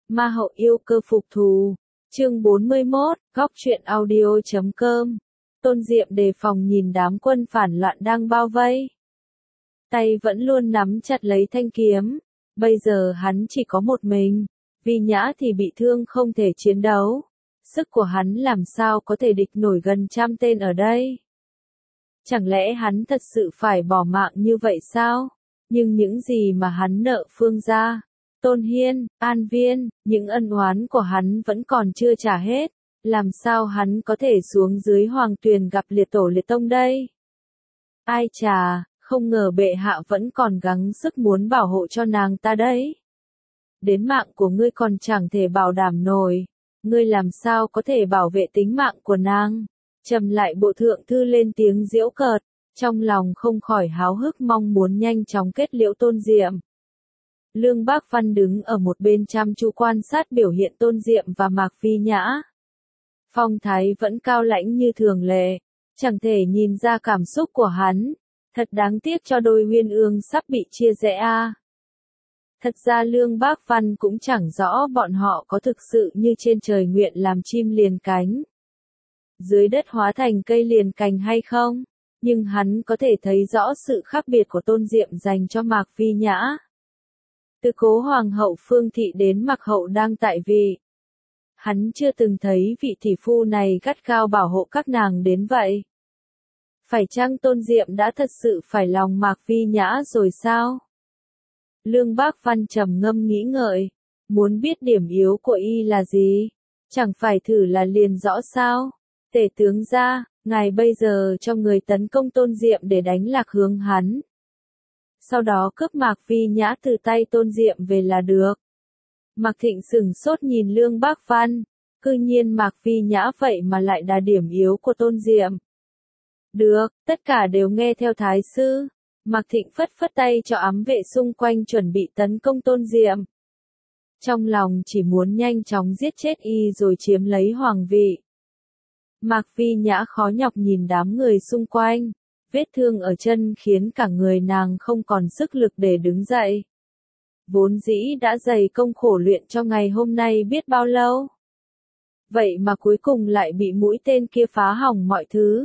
Ma hậu yêu cơ phục thù. Chương 41, góc truyện audio.com. Tôn Diệm đề phòng nhìn đám quân phản loạn đang bao vây. Tay vẫn luôn nắm chặt lấy thanh kiếm. Bây giờ hắn chỉ có một mình. Vi Nhã thì bị thương không thể chiến đấu. Sức của hắn làm sao có thể địch nổi gần 100 tên ở đây? Chẳng lẽ hắn thật sự phải bỏ mạng như vậy sao? Nhưng những gì mà hắn nợ Phương gia, Tôn Hiên, An Viên, những ân oán của hắn vẫn còn chưa trả hết. Làm sao hắn có thể xuống dưới Hoàng Tuyền gặp liệt tổ liệt tông đây? Ai chà, không ngờ bệ hạ vẫn còn gắng sức muốn bảo hộ cho nàng ta đấy. Đến mạng của ngươi còn chẳng thể bảo đảm nổi. Ngươi làm sao có thể bảo vệ tính mạng của nàng? Trầm lại bộ thượng thư lên tiếng giễu cợt, trong lòng không khỏi háo hức mong muốn nhanh chóng kết liễu Tôn Diệm. Lương Bác Văn đứng ở một bên chăm chú quan sát biểu hiện Tôn Diệm và Mạc Phi Nhã. Phong thái vẫn cao lãnh như thường lệ, chẳng thể nhìn ra cảm xúc của hắn. Thật đáng tiếc cho đôi uyên ương sắp bị chia rẽ a. Thật ra Lương Bác Văn cũng chẳng rõ bọn họ có thực sự như trên trời nguyện làm chim liền cánh, dưới đất hóa thành cây liền cành hay không, nhưng hắn có thể thấy rõ sự khác biệt của Tôn Diệm dành cho Mạc Phi Nhã. Từ cố hoàng hậu Phương Thị đến Mạc hậu đang tại vị, hắn chưa từng thấy vị tỷ phu này gắt gao bảo hộ các nàng đến vậy. Phải chăng Tôn Diệm đã thật sự phải lòng Mạc Phi Nhã rồi sao? Lương Bác Văn trầm ngâm nghĩ ngợi, muốn biết điểm yếu của y là gì? Chẳng phải thử là liền rõ sao? Tể tướng gia, ngài bây giờ cho người tấn công Tôn Diệm để đánh lạc hướng hắn. Sau đó cướp Mạc Phi Nhã từ tay Tôn Diệm về là được. Mạc Thịnh sửng sốt nhìn Lương Bác Văn, cư nhiên Mạc Phi Nhã vậy mà lại là điểm yếu của Tôn Diệm. Được, tất cả đều nghe theo thái sư. Mạc Thịnh phất phất tay cho ám vệ xung quanh chuẩn bị tấn công Tôn Diệm. Trong lòng chỉ muốn nhanh chóng giết chết y rồi chiếm lấy hoàng vị. Mạc Phi Nhã khó nhọc nhìn đám người xung quanh, vết thương ở chân khiến cả người nàng không còn sức lực để đứng dậy. Vốn dĩ đã dày công khổ luyện cho ngày hôm nay biết bao lâu. Vậy mà cuối cùng lại bị mũi tên kia phá hỏng mọi thứ.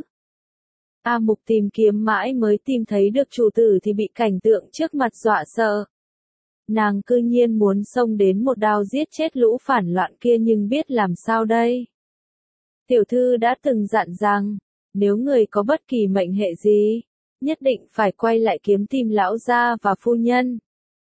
A Mục tìm kiếm mãi mới tìm thấy được chủ tử thì bị cảnh tượng trước mặt dọa sợ. Nàng cư nhiên muốn xông đến một đao giết chết lũ phản loạn kia nhưng biết làm sao đây. Tiểu thư đã từng dặn rằng, nếu người có bất kỳ mệnh hệ gì, nhất định phải quay lại kiếm tìm lão gia và phu nhân.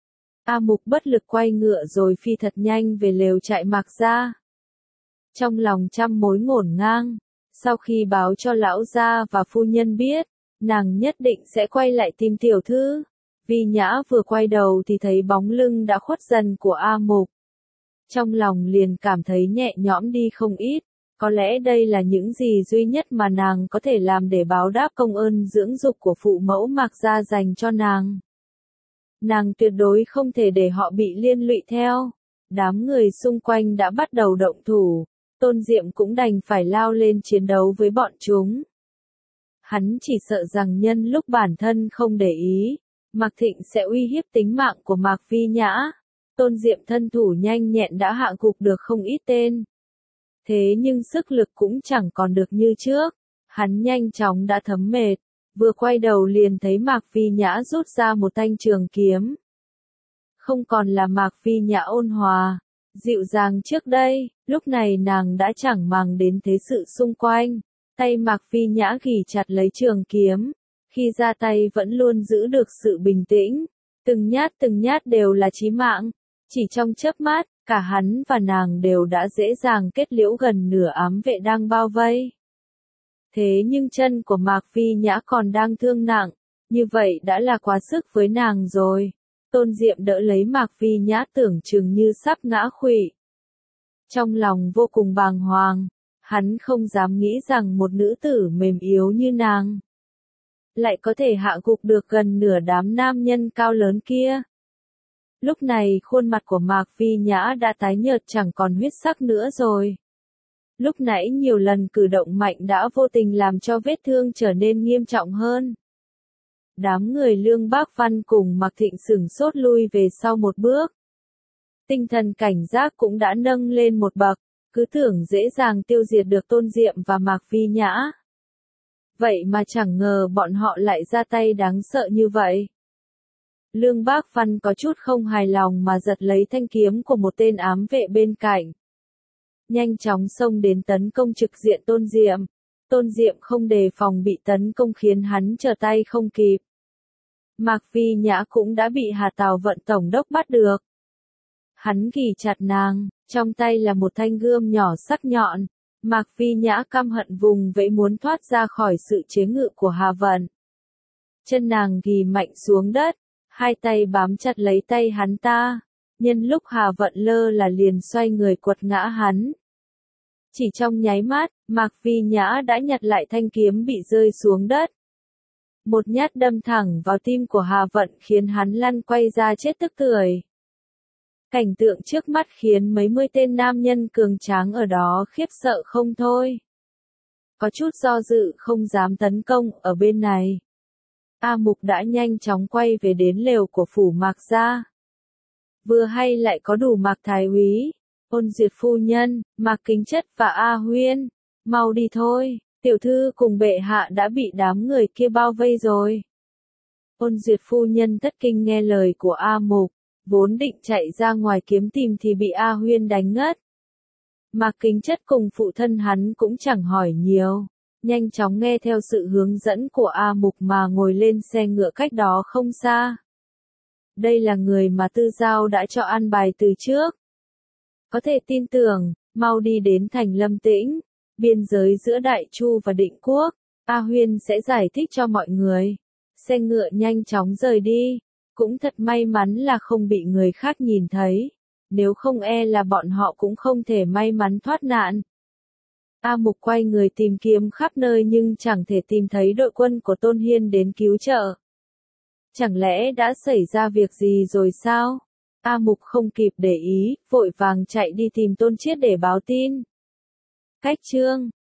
A Mục bất lực quay ngựa rồi phi thật nhanh về lều trại Mạc gia. Trong lòng trăm mối ngổn ngang, sau khi báo cho lão gia và phu nhân biết, nàng nhất định sẽ quay lại tìm tiểu thư. Vi Nhã vừa quay đầu thì thấy bóng lưng đã khuất dần của A Mục. Trong lòng liền cảm thấy nhẹ nhõm đi không ít. Có lẽ đây là những gì duy nhất mà nàng có thể làm để báo đáp công ơn dưỡng dục của phụ mẫu Mạc gia dành cho nàng. Nàng tuyệt đối không thể để họ bị liên lụy theo. Đám người xung quanh đã bắt đầu động thủ, Tôn Diệm cũng đành phải lao lên chiến đấu với bọn chúng. Hắn chỉ sợ rằng nhân lúc bản thân không để ý, Mạc Thịnh sẽ uy hiếp tính mạng của Mạc Phi Nhã. Tôn Diệm thân thủ nhanh nhẹn đã hạ gục được không ít tên. Thế nhưng sức lực cũng chẳng còn được như trước, hắn nhanh chóng đã thấm mệt, vừa quay đầu liền thấy Mạc Phi Nhã rút ra một thanh trường kiếm. Không còn là Mạc Phi Nhã ôn hòa, dịu dàng trước đây, lúc này nàng đã chẳng màng đến thế sự xung quanh, tay Mạc Phi Nhã ghì chặt lấy trường kiếm, khi ra tay vẫn luôn giữ được sự bình tĩnh, từng nhát đều là chí mạng, chỉ trong chớp mắt. Cả hắn và nàng đều đã dễ dàng kết liễu gần nửa ám vệ đang bao vây. Thế nhưng chân của Mạc Phi Nhã còn đang thương nặng, như vậy đã là quá sức với nàng rồi. Tôn Diệm đỡ lấy Mạc Phi Nhã tưởng chừng như sắp ngã khuỵu. Trong lòng vô cùng bàng hoàng, hắn không dám nghĩ rằng một nữ tử mềm yếu như nàng lại có thể hạ gục được gần nửa đám nam nhân cao lớn kia. Lúc này khuôn mặt của Mạc Phi Nhã đã tái nhợt chẳng còn huyết sắc nữa rồi. Lúc nãy nhiều lần cử động mạnh đã vô tình làm cho vết thương trở nên nghiêm trọng hơn. Đám người Lương Bác Văn cùng Mạc Thịnh sửng sốt lui về sau một bước. Tinh thần cảnh giác cũng đã nâng lên một bậc, cứ tưởng dễ dàng tiêu diệt được Tôn Diệm và Mạc Vi Nhã. Vậy mà chẳng ngờ bọn họ lại ra tay đáng sợ như vậy. Lương Bác Văn có chút không hài lòng mà giật lấy thanh kiếm của một tên ám vệ bên cạnh. Nhanh chóng xông đến tấn công trực diện Tôn Diệm. Tôn Diệm không đề phòng bị tấn công khiến hắn trở tay không kịp. Mạc Vi Nhã cũng đã bị Hà Tào Vận tổng đốc bắt được. Hắn ghì chặt nàng, trong tay là một thanh gươm nhỏ sắc nhọn. Mạc Vi Nhã căm hận vùng vẫy muốn thoát ra khỏi sự chế ngự của Hà Vận. Chân nàng ghì mạnh xuống đất, hai tay bám chặt lấy tay hắn ta. Nhân lúc Hà Vận lơ là liền xoay người quật ngã hắn. Chỉ trong nháy mắt, Mạc Vi Nhã đã nhặt lại thanh kiếm bị rơi xuống đất. Một nhát đâm thẳng vào tim của Hà Vận khiến hắn lăn quay ra chết tức tưởi. Cảnh tượng trước mắt khiến mấy mươi tên nam nhân cường tráng ở đó khiếp sợ không thôi. Có chút do dự không dám tấn công ở bên này. A Mục đã nhanh chóng quay về đến lều của phủ Mạc gia. Vừa hay lại có đủ Mạc Thái úy, Ôn Duyệt phu nhân, Mạc Kính Chất và A Huyên. Mau đi thôi, tiểu thư cùng bệ hạ đã bị đám người kia bao vây rồi. Ôn Duyệt phu nhân thất kinh nghe lời của A Mục, vốn định chạy ra ngoài kiếm tìm thì bị A Huyên đánh ngất. Mạc Kính Chất cùng phụ thân hắn cũng chẳng hỏi nhiều, nhanh chóng nghe theo sự hướng dẫn của A Mục mà ngồi lên xe ngựa cách đó không xa. Đây là người mà Tư Giao đã cho an bài từ trước. Có thể tin tưởng, mau đi đến thành Lâm Tĩnh, biên giới giữa Đại Chu và Định Quốc, A Huyên sẽ giải thích cho mọi người. Xe ngựa nhanh chóng rời đi, cũng thật may mắn là không bị người khác nhìn thấy, nếu không e là bọn họ cũng không thể may mắn thoát nạn. A Mục quay người tìm kiếm khắp nơi nhưng chẳng thể tìm thấy đội quân của Tôn Hiên đến cứu trợ. Chẳng lẽ đã xảy ra việc gì rồi sao? A Mục không kịp để ý, vội vàng chạy đi tìm Tôn Chiết để báo tin. Cách chương